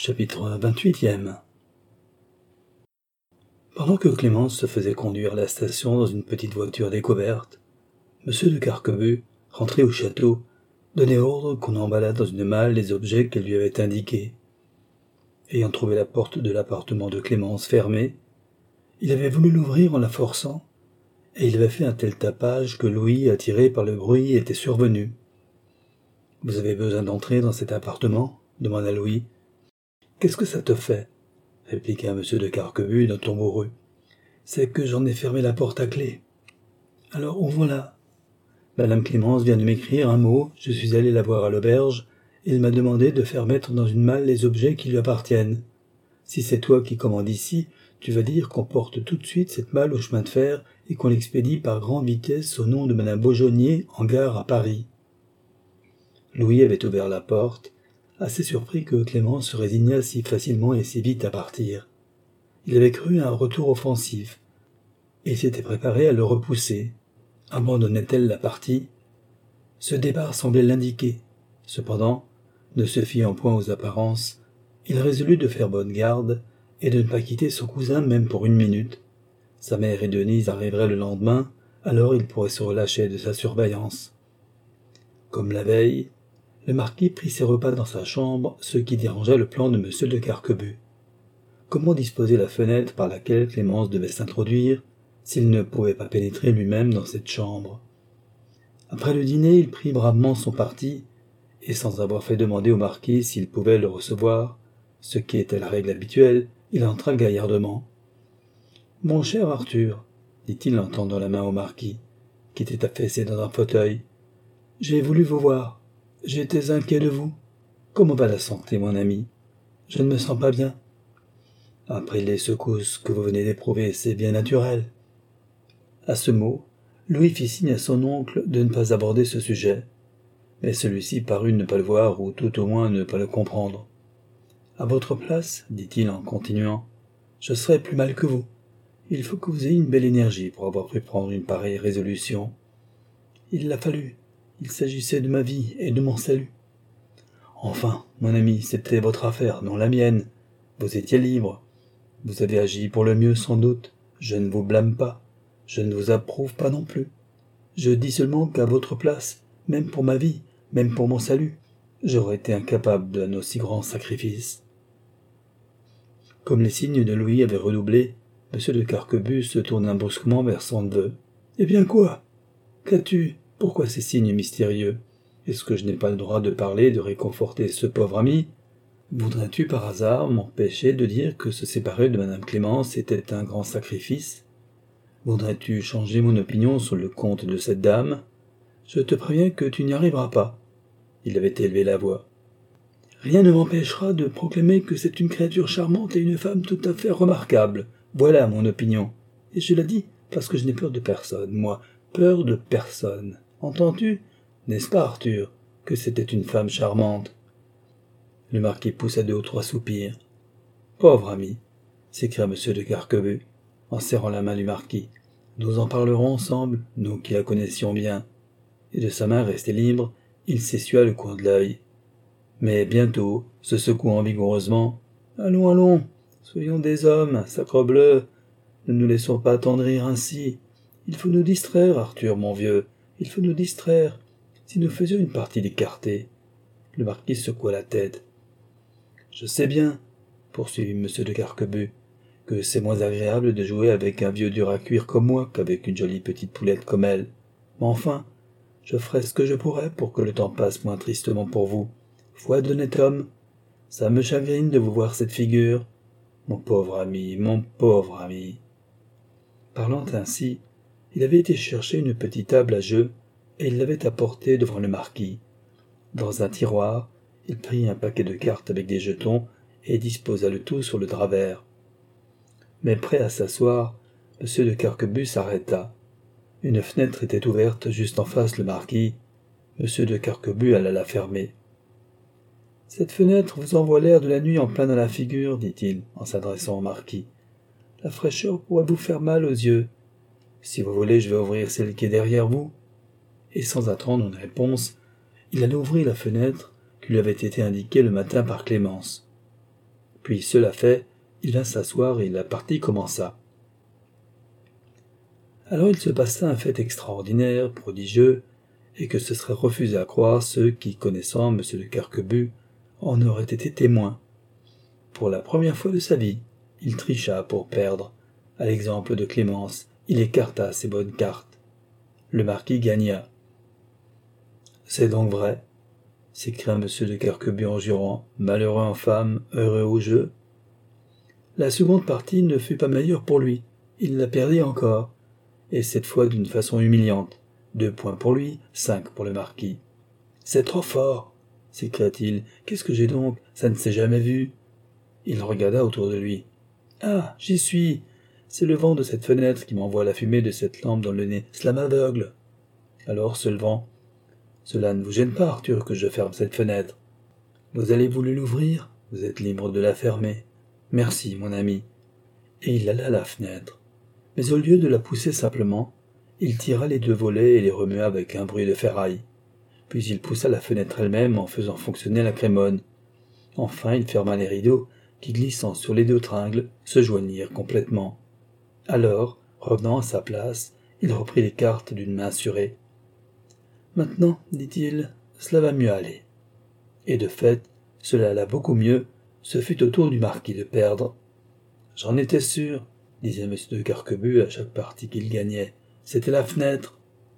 Chapitre 28e. Pendant que Clémence se faisait conduire à la station dans une petite voiture découverte, M. de Carquebus, rentré au château, donnait ordre qu'on emballât dans une malle les objets qu'elle lui avait indiqués. Ayant trouvé la porte de l'appartement de Clémence fermée, il avait voulu l'ouvrir en la forçant, et il avait fait un tel tapage que Louis, attiré par le bruit, était survenu. « Vous avez besoin d'entrer dans cet appartement ?» demanda Louis. « Qu'est-ce que ça te fait ?» répliqua M. de Carquebus d'un ton bourru. « C'est que j'en ai fermé la porte à clé. »« Alors ouvre-la. Madame Clémence vient de m'écrire un mot, je suis allé la voir à l'auberge, et elle m'a demandé de faire mettre dans une malle les objets qui lui appartiennent. Si c'est toi qui commandes ici, tu vas dire qu'on porte tout de suite cette malle au chemin de fer et qu'on l'expédie par grande vitesse au nom de Madame Beaujonnier en gare à Paris. » Louis avait ouvert la porte, assez surpris que Clémence se résignât si facilement et si vite à partir. Il avait cru à un retour offensif, et s'était préparé à le repousser. Abandonnait-elle la partie ? Ce départ semblait l'indiquer. Cependant, ne se fiant point aux apparences, il résolut de faire bonne garde et de ne pas quitter son cousin même pour une minute. Sa mère et Denise arriveraient le lendemain, alors il pourrait se relâcher de sa surveillance. Comme la veille, le marquis prit ses repas dans sa chambre, ce qui dérangea le plan de M. de Carquebus. Comment disposer la fenêtre par laquelle Clémence devait s'introduire, s'il ne pouvait pas pénétrer lui-même dans cette chambre? Après le dîner, il prit bravement son parti, et sans avoir fait demander au marquis s'il pouvait le recevoir, ce qui était la règle habituelle, il entra gaillardement. « Mon cher Arthur, dit-il en tendant la main au marquis, qui était affaissé dans un fauteuil, j'ai voulu vous voir. J'étais inquiet de vous. Comment va la santé, mon ami? Je ne me sens pas bien. Après les secousses que vous venez d'éprouver, c'est bien naturel. » À ce mot, Louis fit signe à son oncle de ne pas aborder ce sujet, mais celui-ci parut ne pas le voir ou tout au moins ne pas le comprendre. « À votre place, dit-il en continuant, je serais plus mal que vous. Il faut que vous ayez une belle énergie pour avoir pu prendre une pareille résolution. Il l'a fallu. Il s'agissait de ma vie et de mon salut. Enfin, mon ami, c'était votre affaire, non la mienne. Vous étiez libre. Vous avez agi pour le mieux sans doute. Je ne vous blâme pas. Je ne vous approuve pas non plus. Je dis seulement qu'à votre place, même pour ma vie, même pour mon salut, j'aurais été incapable d'un aussi grand sacrifice. » Comme les signes de Louis avaient redoublé, M. de Carquebus se tourna brusquement vers son neveu. « Eh bien quoi? Qu'as-tu? Pourquoi ces signes mystérieux? Est-ce que je n'ai pas le droit de parler, de réconforter ce pauvre ami? Voudrais-tu par hasard m'empêcher de dire que se séparer de Madame Clémence était un grand sacrifice? Voudrais-tu changer mon opinion sur le compte de cette dame? Je te préviens que tu n'y arriveras pas. » Il avait élevé la voix. « Rien ne m'empêchera de proclamer que c'est une créature charmante et une femme tout à fait remarquable. Voilà mon opinion. Et je la dis parce que je n'ai peur de personne, moi, peur de personne. Entends-tu, n'est-ce pas, Arthur, que c'était une femme charmante ?» Le marquis poussa 2 ou 3 soupirs. « Pauvre ami, » s'écria M. de Carquebus, en serrant la main du marquis. « Nous en parlerons ensemble, nous qui la connaissions bien. » Et de sa main restée libre, il s'essuia le coin de l'œil. Mais bientôt, se secouant vigoureusement, « Allons, allons, soyons des hommes, sacrebleu, ne nous laissons pas attendrir ainsi. Il faut nous distraire, Arthur, mon vieux, il faut nous distraire. Si nous faisions une partie d'écarté. » Le marquis secoua la tête. « Je sais bien, poursuivit M. de Carquebus, que c'est moins agréable de jouer avec un vieux dur à cuire comme moi qu'avec une jolie petite poulette comme elle. Mais enfin, je ferai ce que je pourrai pour que le temps passe moins tristement pour vous. Foi d'honnête homme, ça me chagrine de vous voir cette figure. Mon pauvre ami, mon pauvre ami. » Parlant ainsi, il avait été chercher une petite table à jeu, et il l'avait apportée devant le marquis. Dans un tiroir, il prit un paquet de cartes avec des jetons et disposa le tout sur le drap vert. Mais prêt à s'asseoir, M. de Carquebus s'arrêta. Une fenêtre était ouverte juste en face le marquis. M. de Carquebus alla la fermer. « Cette fenêtre vous envoie l'air de la nuit en plein dans la figure, dit-il, en s'adressant au marquis. La fraîcheur pourrait vous faire mal aux yeux. Si vous voulez, je vais ouvrir celle qui est derrière vous. » Et sans attendre une réponse, il alla ouvrir la fenêtre qui lui avait été indiquée le matin par Clémence. Puis cela fait, il vint s'asseoir et la partie commença. Alors il se passa un fait extraordinaire, prodigieux, et que ce serait refusé à croire ceux qui, connaissant M. de Carquebus, en auraient été témoins. Pour la première fois de sa vie, il tricha pour perdre. À l'exemple de Clémence, il écarta ses bonnes cartes. Le marquis gagna. « C'est donc vrai ?» s'écria M. de Carquebus en jurant, « malheureux en femme, heureux au jeu ?» La seconde partie ne fut pas meilleure pour lui. Il la perdit encore, et cette fois d'une façon humiliante. 2 points pour lui, 5 pour le marquis. « C'est trop fort !» s'écria-t-il. « Qu'est-ce que j'ai donc? Ça ne s'est jamais vu !» Il regarda autour de lui. « Ah, j'y suis! C'est le vent de cette fenêtre qui m'envoie la fumée de cette lampe dans le nez. Cela m'aveugle !» Alors se levant, « Cela ne vous gêne pas, Arthur, que je ferme cette fenêtre. Vous allez vouloir l'ouvrir? Vous êtes libre de la fermer. Merci, mon ami. » Et il alla à la fenêtre. Mais au lieu de la pousser simplement, il tira les 2 volets et les remua avec un bruit de ferraille. Puis il poussa la fenêtre elle-même en faisant fonctionner la crémone. Enfin, il ferma les rideaux, qui, glissant sur les 2 tringles, se joignirent complètement. Alors, revenant à sa place, il reprit les cartes d'une main assurée. « Maintenant, dit-il, cela va mieux aller. » Et de fait, cela alla beaucoup mieux, ce fut au tour du marquis de perdre. « J'en étais sûr, » disait M. de Carquebus à chaque partie qu'il gagnait. « C'était la fenêtre. »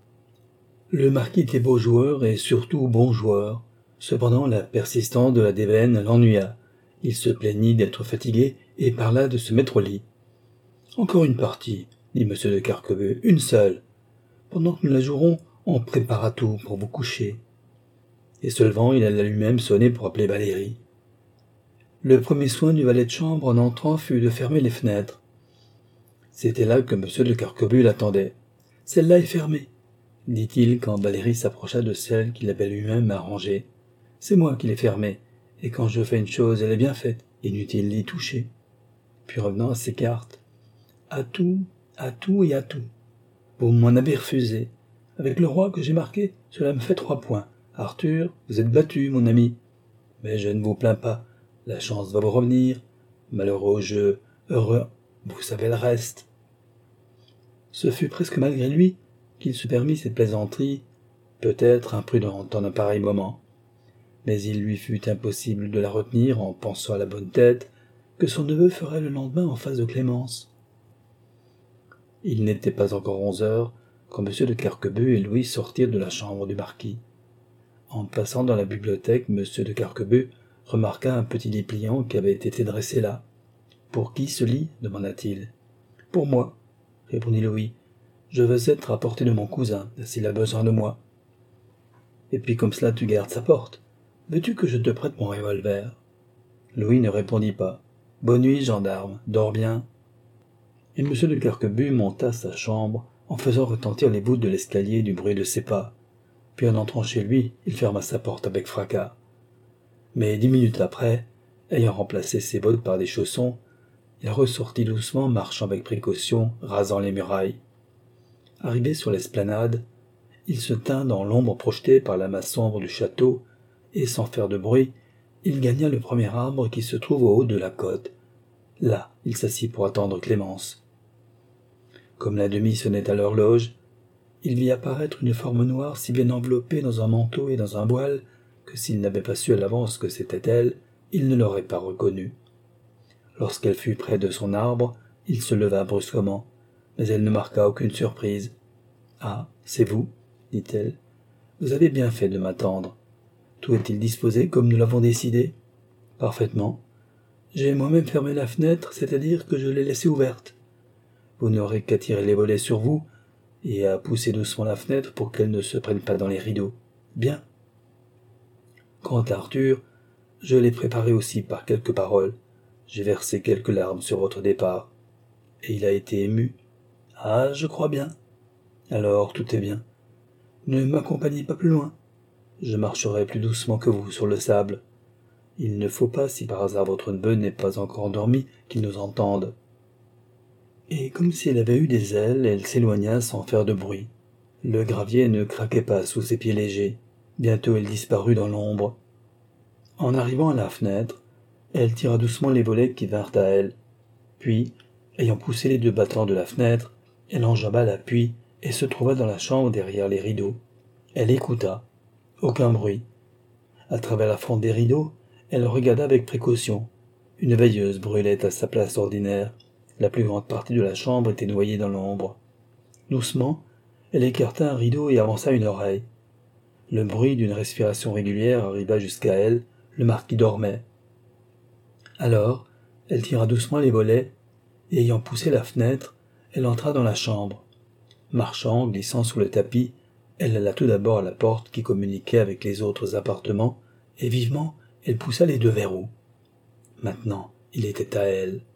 Le marquis était beau joueur et surtout bon joueur. Cependant, la persistance de la déveine l'ennuya. Il se plaignit d'être fatigué et parla de se mettre au lit. « Encore une partie, » dit M. de Carquebus, « une seule. Pendant que nous la jouerons, on prépara tout pour vous coucher. » Et se levant, il alla lui-même sonner pour appeler Valérie. Le premier soin du valet de chambre en entrant fut de fermer les fenêtres. C'était là que M. de Carquebus l'attendait. « Celle-là est fermée, » dit-il quand Valérie s'approcha de celle qu'il avait lui-même arrangée. « C'est moi qui l'ai fermée, et quand je fais une chose, elle est bien faite, inutile d'y toucher. » Puis revenant à ses cartes. « À tout et à tout. Vous m'en avez refusé. Avec le roi que j'ai marqué, cela me fait 3 points. Arthur, vous êtes battu, mon ami. Mais je ne vous plains pas. La chance va vous revenir. Malheureux jeu, heureux, vous savez le reste. » Ce fut presque malgré lui qu'il se permit cette plaisanterie, peut-être imprudente en un pareil moment. Mais il lui fut impossible de la retenir en pensant à la bonne tête que son neveu ferait le lendemain en face de Clémence. Il n'était pas encore 11 heures quand M. de Carquebus et Louis sortirent de la chambre du marquis. En passant dans la bibliothèque, M. de Carquebus remarqua un petit lit pliant qui avait été dressé là. « Pour qui ce lit ?» demanda-t-il. « Pour moi, » répondit Louis. « Je veux être à portée de mon cousin, s'il a besoin de moi. »« Et puis comme cela tu gardes sa porte. Veux-tu que je te prête mon revolver ?» Louis ne répondit pas. « Bonne nuit, gendarme, dors bien. » Et M. de Carquebus monta sa chambre en faisant retentir les voûtes de l'escalier du bruit de ses pas. Puis en entrant chez lui, il ferma sa porte avec fracas. Mais 10 minutes après, ayant remplacé ses bottes par des chaussons, il ressortit doucement, marchant avec précaution, rasant les murailles. Arrivé sur l'esplanade, il se tint dans l'ombre projetée par la masse sombre du château, et sans faire de bruit, il gagna le premier arbre qui se trouve au haut de la côte. Là, il s'assit pour attendre Clémence. Comme la demie sonnait à l'horloge, il vit apparaître une forme noire si bien enveloppée dans un manteau et dans un voile que s'il n'avait pas su à l'avance que c'était elle, il ne l'aurait pas reconnue. Lorsqu'elle fut près de son arbre, il se leva brusquement, mais elle ne marqua aucune surprise. « Ah, c'est vous, dit-elle. Vous avez bien fait de m'attendre. Tout est-il disposé comme nous l'avons décidé ? Parfaitement. J'ai moi-même fermé la fenêtre, c'est-à-dire que je l'ai laissée ouverte. Vous n'aurez qu'à tirer les volets sur vous et à pousser doucement la fenêtre pour qu'elle ne se prenne pas dans les rideaux. Bien. Quant à Arthur, je l'ai préparé aussi par quelques paroles. J'ai versé quelques larmes sur votre départ. Et il a été ému. Ah, je crois bien. Alors, tout est bien. Ne m'accompagnez pas plus loin. Je marcherai plus doucement que vous sur le sable. Il ne faut pas, si par hasard votre neveu n'est pas encore endormi, qu'il nous entende. » Et comme si elle avait eu des ailes, elle s'éloigna sans faire de bruit. Le gravier ne craquait pas sous ses pieds légers. Bientôt elle disparut dans l'ombre. En arrivant à la fenêtre, Elle tira doucement les volets qui vinrent à elle. Puis, ayant poussé les 2 battants de la fenêtre, elle enjamba l'appui et se trouva dans la chambre derrière les rideaux. Elle écouta. Aucun bruit. À travers la fente des rideaux, elle regarda avec précaution. Une veilleuse brûlait à sa place ordinaire. La plus grande partie de la chambre était noyée dans l'ombre. Doucement, elle écarta un rideau et avança une oreille. Le bruit d'une respiration régulière arriva jusqu'à elle, le marquis dormait. Alors, elle tira doucement les volets, et ayant poussé la fenêtre, elle entra dans la chambre. Marchant, glissant sous le tapis, elle alla tout d'abord à la porte qui communiquait avec les autres appartements, et vivement, elle poussa les 2 verrous. Maintenant, il était à elle.